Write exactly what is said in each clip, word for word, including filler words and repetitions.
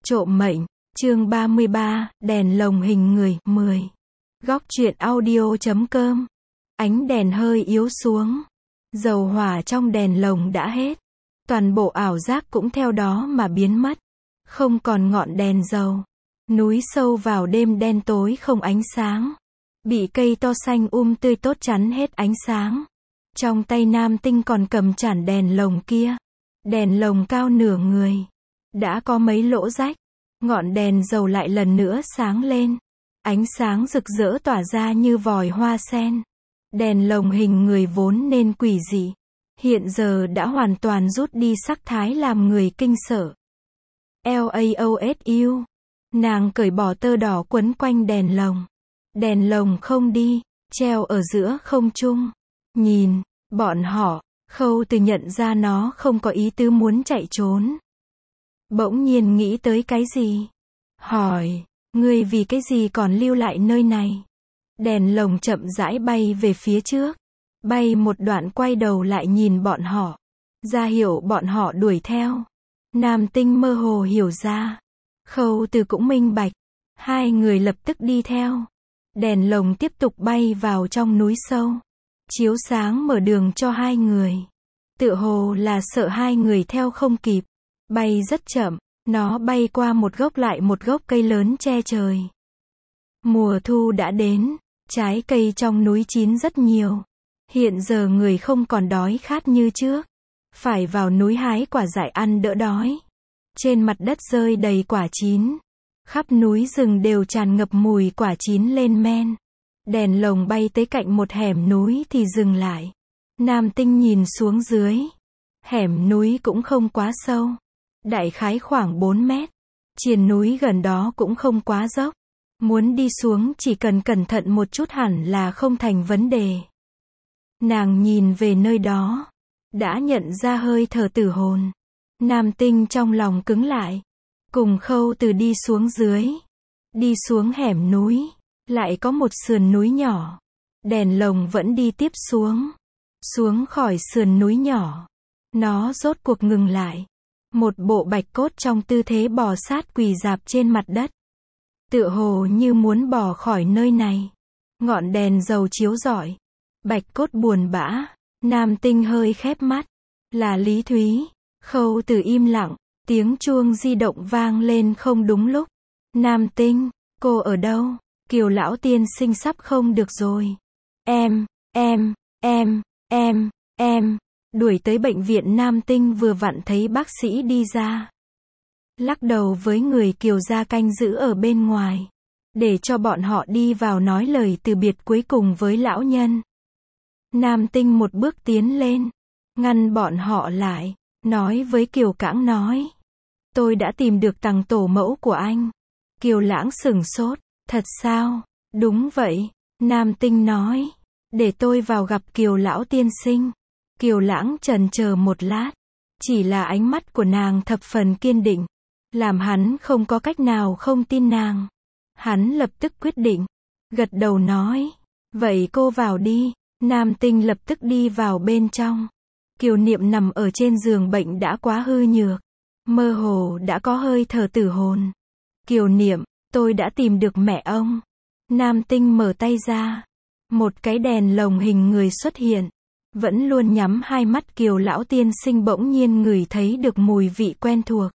Trộm mệnh, chương ba mươi ba, đèn lồng hình người, mười. Góc truyện audio chấm com. Ánh đèn hơi yếu xuống. Dầu hỏa trong đèn lồng đã hết. Toàn bộ ảo giác cũng theo đó mà biến mất. Không còn ngọn đèn dầu. Núi sâu vào đêm đen tối không ánh sáng. Bị cây to xanh um tươi tốt chắn hết ánh sáng. Trong tay Nam Tinh còn cầm chản đèn lồng kia. Đèn lồng cao nửa người. Đã có mấy lỗ rách. Ngọn đèn dầu lại lần nữa sáng lên. Ánh sáng rực rỡ tỏa ra như vòi hoa sen. Đèn lồng hình người vốn nên quỷ dị. Hiện giờ đã hoàn toàn rút đi sắc thái làm người kinh sợ. Laosu. Nàng cởi bỏ tơ đỏ quấn quanh đèn lồng. Đèn lồng không đi, treo ở giữa không trung. Nhìn, bọn họ, Khâu Từ nhận ra nó không có ý tứ muốn chạy trốn. Bỗng nhiên nghĩ tới cái gì? Hỏi, ngươi vì cái gì còn lưu lại nơi này? Đèn lồng chậm rãi bay về phía trước. Bay một đoạn quay đầu lại nhìn bọn họ. Ra hiệu bọn họ đuổi theo. Nam Tinh mơ hồ hiểu ra. Khâu Từ cũng minh bạch. Hai người lập tức đi theo. Đèn lồng tiếp tục bay vào trong núi sâu. Chiếu sáng mở đường cho hai người. Tựa hồ là sợ hai người theo không kịp. Bay rất chậm, nó bay qua một gốc lại một gốc cây lớn che trời. Mùa thu đã đến, trái cây trong núi chín rất nhiều. Hiện giờ người không còn đói khát như trước. Phải vào núi hái quả dại ăn đỡ đói. Trên mặt đất rơi đầy quả chín. Khắp núi rừng đều tràn ngập mùi quả chín lên men. Đèn lồng bay tới cạnh một hẻm núi thì dừng lại. Nam Tinh nhìn xuống dưới. Hẻm núi cũng không quá sâu. Đại khái khoảng bốn mét. Triền núi gần đó cũng không quá dốc. Muốn đi xuống chỉ cần cẩn thận một chút hẳn là không thành vấn đề. Nàng nhìn về nơi đó. Đã nhận ra hơi thở tử hồn. Nam Tinh trong lòng cứng lại. Cùng Khâu Từ đi xuống dưới. Đi xuống hẻm núi. Lại có một sườn núi nhỏ. Đèn lồng vẫn đi tiếp xuống. Xuống khỏi sườn núi nhỏ. Nó rốt cuộc ngừng lại. Một bộ bạch cốt trong tư thế bò sát quỳ rạp trên mặt đất. Tựa hồ như muốn bỏ khỏi nơi này. Ngọn đèn dầu chiếu rọi. Bạch cốt buồn bã. Nam Tinh hơi khép mắt. Là Lý Thúy. Khâu Từ im lặng. Tiếng chuông di động vang lên không đúng lúc. Nam Tinh, cô ở đâu? Kiều lão tiên sinh sắp không được rồi. Em, em, em, em, em. Đuổi tới bệnh viện Nam Tinh vừa vặn thấy bác sĩ đi ra. Lắc đầu với người Kiều gia canh giữ ở bên ngoài. Để cho bọn họ đi vào nói lời từ biệt cuối cùng với lão nhân. Nam Tinh một bước tiến lên. Ngăn bọn họ lại. Nói với Kiều Cãng nói. Tôi đã tìm được tằng tổ mẫu của anh. Kiều Lãng sửng sốt. Thật sao? Đúng vậy. Nam Tinh nói. Để tôi vào gặp Kiều lão tiên sinh. Kiều Lãng chần chờ một lát. Chỉ là ánh mắt của nàng thập phần kiên định. Làm hắn không có cách nào không tin nàng. Hắn lập tức quyết định. Gật đầu nói. Vậy cô vào đi. Nam Tinh lập tức đi vào bên trong. Kiều Niệm nằm ở trên giường bệnh đã quá hư nhược. Mơ hồ đã có hơi thở tử hồn. Kiều Niệm, tôi đã tìm được mẹ ông. Nam Tinh mở tay ra. Một cái đèn lồng hình người xuất hiện. Vẫn luôn nhắm hai mắt Kiều lão tiên sinh bỗng nhiên ngửi thấy được mùi vị quen thuộc.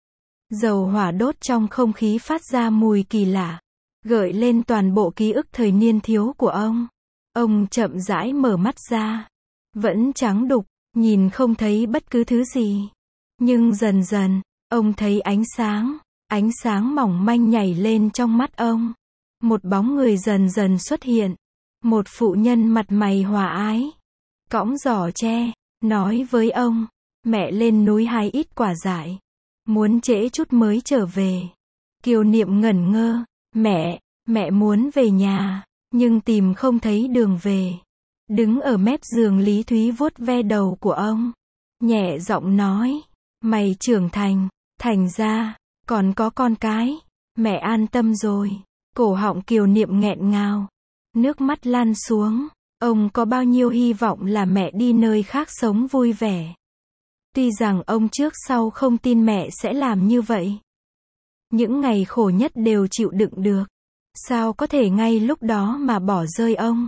Dầu hỏa đốt trong không khí phát ra mùi kỳ lạ. Gợi lên toàn bộ ký ức thời niên thiếu của ông. Ông chậm rãi mở mắt ra. Vẫn trắng đục, nhìn không thấy bất cứ thứ gì. Nhưng dần dần, ông thấy ánh sáng. Ánh sáng mỏng manh nhảy lên trong mắt ông. Một bóng người dần dần xuất hiện. Một phụ nhân mặt mày hòa ái. Cõng giỏ tre, nói với ông. Mẹ lên núi hái ít quả dại. Muốn trễ chút mới trở về. Kiều Niệm ngẩn ngơ. Mẹ, mẹ muốn về nhà. Nhưng tìm không thấy đường về. Đứng ở mép giường Lý Thúy vuốt ve đầu của ông. Nhẹ giọng nói. Mày trưởng thành. Thành ra. Còn có con cái. Mẹ an tâm rồi. Cổ họng Kiều Niệm nghẹn ngào. Nước mắt lan xuống. Ông có bao nhiêu hy vọng là mẹ đi nơi khác sống vui vẻ. Tuy rằng ông trước sau không tin mẹ sẽ làm như vậy. những ngày khổ nhất đều chịu đựng được. Sao có thể ngay lúc đó mà bỏ rơi ông?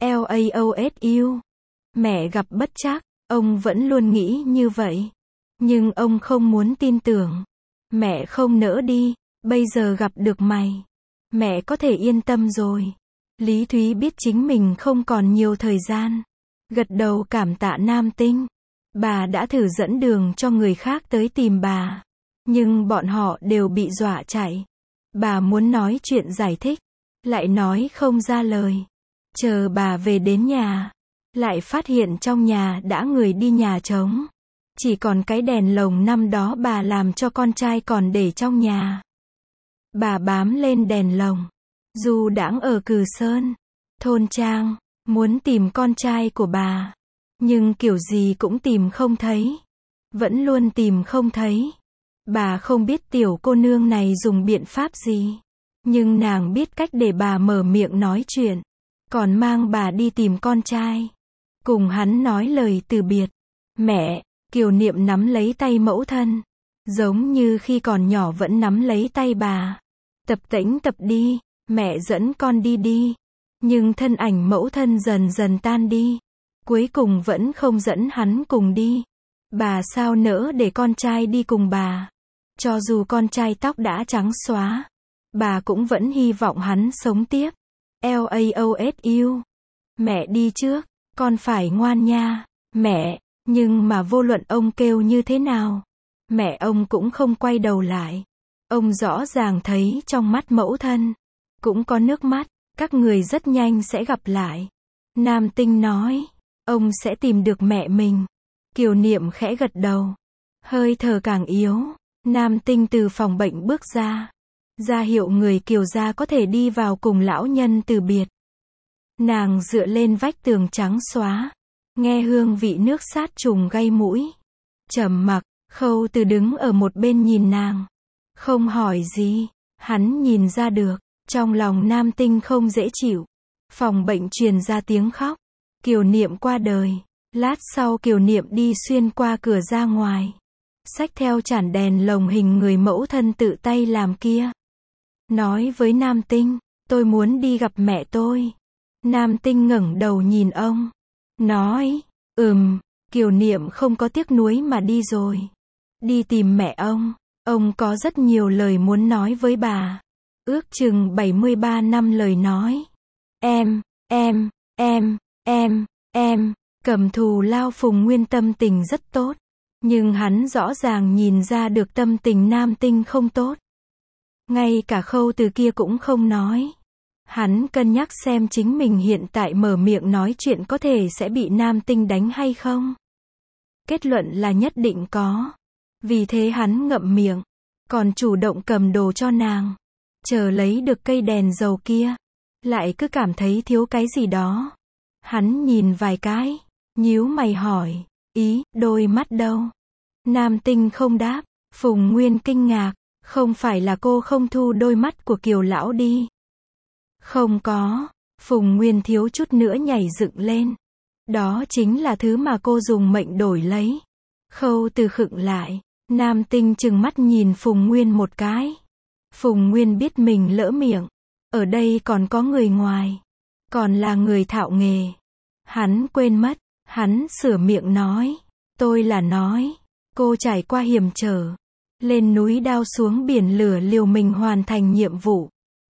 LAOSU. Mẹ gặp bất trắc, ông vẫn luôn nghĩ như vậy. Nhưng ông không muốn tin tưởng. Mẹ không nỡ đi, bây giờ gặp được mày. Mẹ có thể yên tâm rồi. Lý Thúy biết chính mình không còn nhiều thời gian. Gật đầu cảm tạ Nam Tinh. Bà đã thử dẫn đường cho người khác tới tìm bà. Nhưng bọn họ đều bị dọa chạy. Bà muốn nói chuyện giải thích. Lại nói không ra lời. Chờ bà về đến nhà. Lại phát hiện trong nhà đã người đi nhà trống. Chỉ còn cái đèn lồng năm đó bà làm cho con trai còn để trong nhà. Bà bám lên đèn lồng. Du đãng ở Cừ Sơn, thôn Trang, muốn tìm con trai của bà. Nhưng kiểu gì cũng tìm không thấy. Vẫn luôn tìm không thấy. Bà không biết tiểu cô nương này dùng biện pháp gì. Nhưng nàng biết cách để bà mở miệng nói chuyện. Còn mang bà đi tìm con trai. Cùng hắn nói lời từ biệt. Mẹ, Kiều Niệm nắm lấy tay mẫu thân. Giống như khi còn nhỏ vẫn nắm lấy tay bà. Tập tễnh tập đi, mẹ dẫn con đi đi. Nhưng thân ảnh mẫu thân dần dần tan đi. Cuối cùng vẫn không dẫn hắn cùng đi. Bà sao nỡ để con trai đi cùng bà. Cho dù con trai tóc đã trắng xóa. Bà cũng vẫn hy vọng hắn sống tiếp. LAOSU. Mẹ đi trước, con phải ngoan nha. Mẹ, nhưng mà vô luận ông kêu như thế nào. Mẹ ông cũng không quay đầu lại. Ông rõ ràng thấy trong mắt mẫu thân. Cũng có nước mắt, các người rất nhanh sẽ gặp lại. Nam Tinh nói, ông sẽ tìm được mẹ mình. Kiều Niệm khẽ gật đầu. Hơi thở càng yếu. Nam Tinh từ phòng bệnh bước ra. Ra hiệu người Kiều gia có thể đi vào cùng lão nhân từ biệt. Nàng dựa lên vách tường trắng xóa. Nghe hương vị nước sát trùng gây mũi. Trầm mặc, Khâu Từ đứng ở một bên nhìn nàng. Không hỏi gì. Hắn nhìn ra được. Trong lòng Nam Tinh không dễ chịu. Phòng bệnh truyền ra tiếng khóc. Kiều Niệm qua đời. Lát sau Kiều Niệm đi xuyên qua cửa ra ngoài. Xách theo chản đèn lồng hình người mẫu thân tự tay làm kia. Nói với Nam Tinh, tôi muốn đi gặp mẹ tôi. Nam Tinh ngẩng đầu nhìn ông. Nói, ừm, Kiều Niệm không có tiếc nuối mà đi rồi. Đi tìm mẹ ông. Ông có rất nhiều lời muốn nói với bà. Ước chừng bảy mươi ba năm lời nói. Em, em, em, em, em, Cầm Thù Lao Phùng Nguyên tâm tình rất tốt. Nhưng hắn rõ ràng nhìn ra được tâm tình Nam Tinh không tốt. Ngay cả Khâu Từ kia cũng không nói. Hắn cân nhắc xem chính mình hiện tại mở miệng nói chuyện có thể sẽ bị Nam Tinh đánh hay không. Kết luận là nhất định có. Vì thế hắn ngậm miệng. Còn chủ động cầm đồ cho nàng. Chờ lấy được cây đèn dầu kia. Lại cứ cảm thấy thiếu cái gì đó. Hắn nhìn vài cái. Nhíu mày hỏi. Ý, đôi mắt đâu? Nam Tinh không đáp. Phùng Nguyên kinh ngạc. Không phải là cô không thu đôi mắt của Kiều lão đi. Không có. Phùng Nguyên thiếu chút nữa nhảy dựng lên. Đó chính là thứ mà cô dùng mệnh đổi lấy. Khâu Từ khựng lại. Nam Tinh trừng mắt nhìn Phùng Nguyên một cái. Phùng Nguyên biết mình lỡ miệng. Ở đây còn có người ngoài. Còn là người thạo nghề. Hắn quên mất. Hắn sửa miệng nói. Tôi là nói. Cô trải qua hiểm trở. Lên núi đao xuống biển lửa liều mình hoàn thành nhiệm vụ.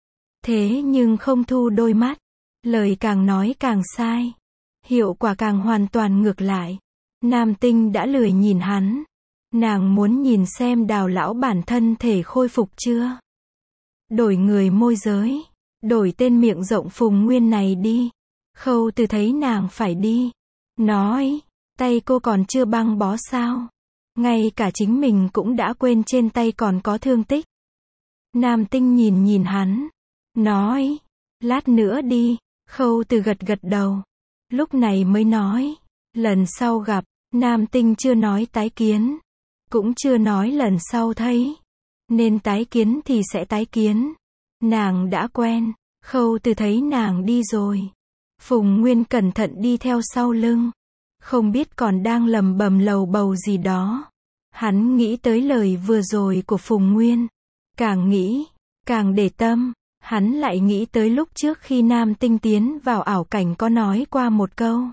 Thế nhưng không thu đôi mắt. Lời càng nói càng sai. Hiệu quả càng hoàn toàn ngược lại. Nam Tinh đã lười nhìn hắn. Nàng muốn nhìn xem Đào lão bản thân thể khôi phục chưa. Đổi người môi giới. Đổi tên miệng rộng Phùng Nguyên này đi. Khâu Từ thấy nàng phải đi. Nói, tay cô còn chưa băng bó sao. Ngay cả chính mình cũng đã quên trên tay còn có thương tích. Nam Tinh nhìn nhìn hắn. Nói, lát nữa đi. Khâu Từ gật gật đầu. Lúc này mới nói. Lần sau gặp, Nam Tinh chưa nói tái kiến. Cũng chưa nói lần sau thấy. Nên tái kiến thì sẽ tái kiến. Nàng đã quen. Khâu Từ thấy nàng đi rồi. Phùng Nguyên cẩn thận đi theo sau lưng. Không biết còn đang lầm bầm lầu bầu gì đó. Hắn nghĩ tới lời vừa rồi của Phùng Nguyên. Càng nghĩ, càng để tâm, hắn lại nghĩ tới lúc trước khi Nam Tinh tiến vào ảo cảnh có nói qua một câu.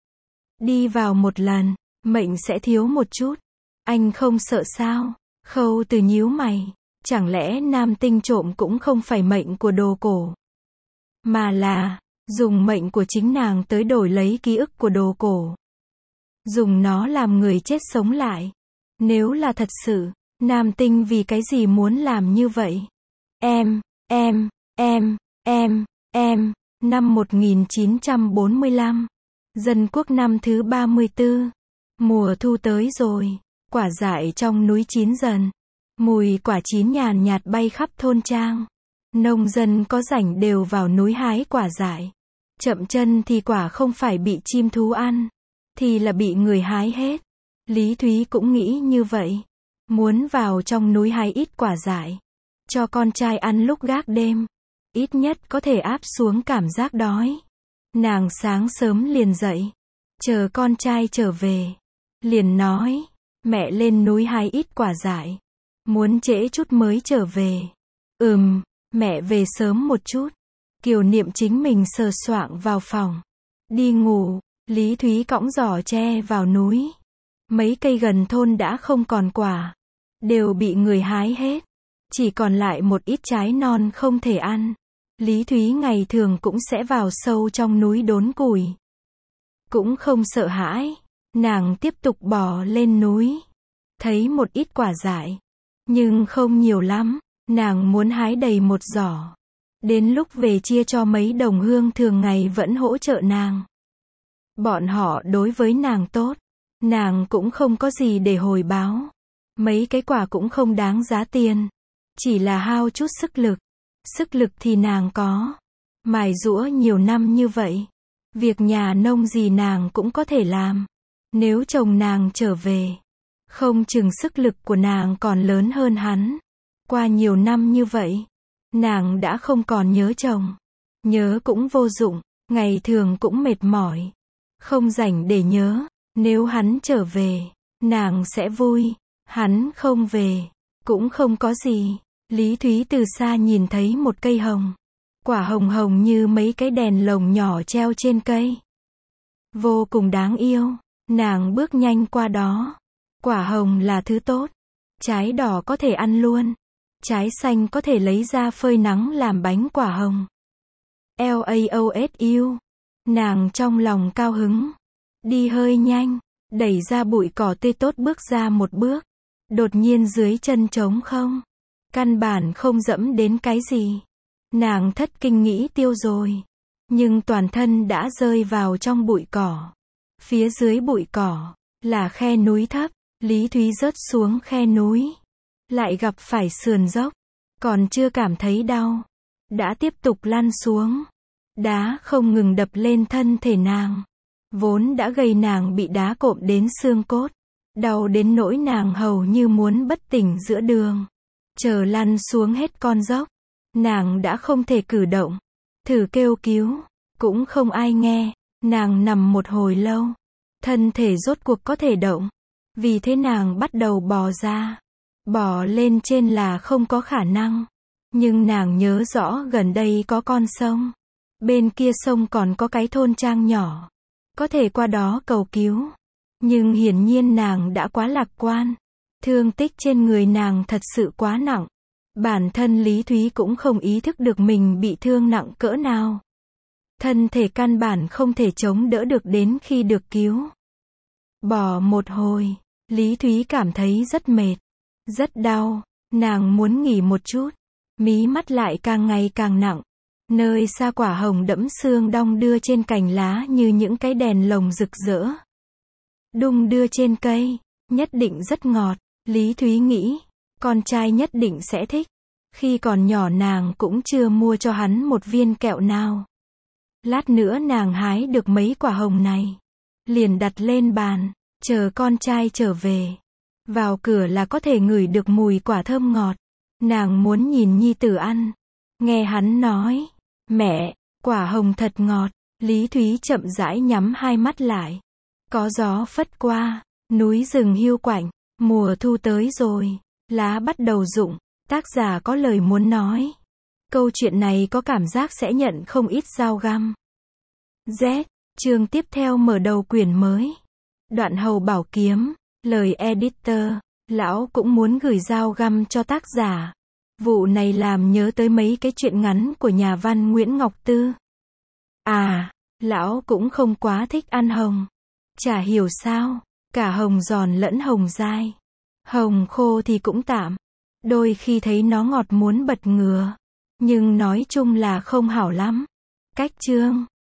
Đi vào một lần, mệnh sẽ thiếu một chút. Anh không sợ sao? Khâu Từ nhíu mày. Chẳng lẽ Nam Tinh trộm cũng không phải mệnh của đồ cổ, mà là dùng mệnh của chính nàng tới đổi lấy ký ức của đồ cổ, dùng nó làm người chết sống lại. Nếu là thật sự, Nam Tinh vì cái gì muốn làm như vậy? Em, em, em, em, em, năm một nghìn chín trăm bốn mươi lăm, Dân quốc năm thứ ba mươi tư, mùa thu tới rồi, quả dại trong núi chín dần, mùi quả chín nhàn nhạt bay khắp thôn trang. Nông dân có rảnh đều vào núi hái quả dại. Chậm chân thì quả không phải bị chim thú ăn, thì là bị người hái hết. Lý Thúy cũng nghĩ như vậy. Muốn vào trong núi hái ít quả dại, cho con trai ăn lúc gác đêm. Ít nhất có thể áp xuống cảm giác đói. Nàng sáng sớm liền dậy, chờ con trai trở về. Liền nói, mẹ lên núi hái ít quả dại. Muốn trễ chút mới trở về. Ừm, mẹ về sớm một chút. Kiều Niệm chính mình sờ soạng vào phòng. Đi ngủ, Lý Thúy cõng giỏ tre vào núi. Mấy cây gần thôn đã không còn quả, đều bị người hái hết. Chỉ còn lại một ít trái non không thể ăn. Lý Thúy ngày thường cũng sẽ vào sâu trong núi đốn củi. Cũng không sợ hãi, nàng tiếp tục bò lên núi. Thấy một ít quả dại, nhưng không nhiều lắm, nàng muốn hái đầy một giỏ. Đến lúc về chia cho mấy đồng hương thường ngày vẫn hỗ trợ nàng. Bọn họ đối với nàng tốt, nàng cũng không có gì để hồi báo. Mấy cái quả cũng không đáng giá tiền, chỉ là hao chút sức lực. Sức lực thì nàng có, mài giũa nhiều năm như vậy, việc nhà nông gì nàng cũng có thể làm. Nếu chồng nàng trở về, không chừng sức lực của nàng còn lớn hơn hắn. Qua nhiều năm như vậy, nàng đã không còn nhớ chồng. Nhớ cũng vô dụng, ngày thường cũng mệt mỏi, không rảnh để nhớ. Nếu hắn trở về, nàng sẽ vui. Hắn không về, cũng không có gì. Lý Thúy từ xa nhìn thấy một cây hồng. Quả hồng hồng như mấy cái đèn lồng nhỏ treo trên cây. Vô cùng đáng yêu. Nàng bước nhanh qua đó. Quả hồng là thứ tốt. Trái đỏ có thể ăn luôn. Trái xanh có thể lấy ra phơi nắng làm bánh quả hồng. Laosu. Nàng trong lòng cao hứng. Đi hơi nhanh, đẩy ra bụi cỏ tươi tốt bước ra một bước. Đột nhiên dưới chân trống không. Căn bản không dẫm đến cái gì. Nàng thất kinh nghĩ tiêu rồi. Nhưng toàn thân đã rơi vào trong bụi cỏ. Phía dưới bụi cỏ là khe núi thấp. Lý Thúy rớt xuống khe núi. Lại gặp phải sườn dốc. Còn chưa cảm thấy đau, đã tiếp tục lăn xuống. Đá không ngừng đập lên thân thể nàng. Vốn đã gầy nàng bị đá cộm đến xương cốt. Đau đến nỗi nàng hầu như muốn bất tỉnh giữa đường. Chờ lăn xuống hết con dốc, nàng đã không thể cử động. Thử kêu cứu, cũng không ai nghe. Nàng nằm một hồi lâu, thân thể rốt cuộc có thể động. Vì thế nàng bắt đầu bò ra. Bò lên trên là không có khả năng. Nhưng nàng nhớ rõ gần đây có con sông. Bên kia sông còn có cái thôn trang nhỏ. Có thể qua đó cầu cứu. Nhưng hiển nhiên nàng đã quá lạc quan. Thương tích trên người nàng thật sự quá nặng. Bản thân Lý Thúy cũng không ý thức được mình bị thương nặng cỡ nào. Thân thể căn bản không thể chống đỡ được đến khi được cứu. Bò một hồi, Lý Thúy cảm thấy rất mệt, rất đau. Nàng muốn nghỉ một chút. Mí mắt lại càng ngày càng nặng. Nơi xa quả hồng đẫm sương đong đưa trên cành lá như những cái đèn lồng rực rỡ. Đung đưa trên cây, nhất định rất ngọt. Lý Thúy nghĩ, con trai nhất định sẽ thích. Khi còn nhỏ nàng cũng chưa mua cho hắn một viên kẹo nào. Lát nữa nàng hái được mấy quả hồng này, liền đặt lên bàn, chờ con trai trở về. Vào cửa là có thể ngửi được mùi quả thơm ngọt. Nàng muốn nhìn nhi tử ăn. Nghe hắn nói, mẹ, quả hồng thật ngọt. Lý Thúy chậm rãi nhắm hai mắt lại. Có gió phất qua, núi rừng hiu quạnh. Mùa thu tới rồi, lá bắt đầu rụng, Tác giả có lời muốn nói. Câu chuyện này có cảm giác sẽ nhận không ít dao găm. Z. Chương tiếp theo mở đầu quyển mới. Đoạn hầu bảo kiếm. Lời editor. Lão cũng muốn gửi dao găm cho tác giả. Vụ này làm nhớ tới mấy cái chuyện ngắn của nhà văn Nguyễn Ngọc Tư. À, lão cũng không quá thích ăn hồng. Chả hiểu sao, cả hồng giòn lẫn hồng dai. Hồng khô thì cũng tạm. Đôi khi thấy nó ngọt muốn bật ngửa. Nhưng nói chung là không hảo lắm. Cách chương.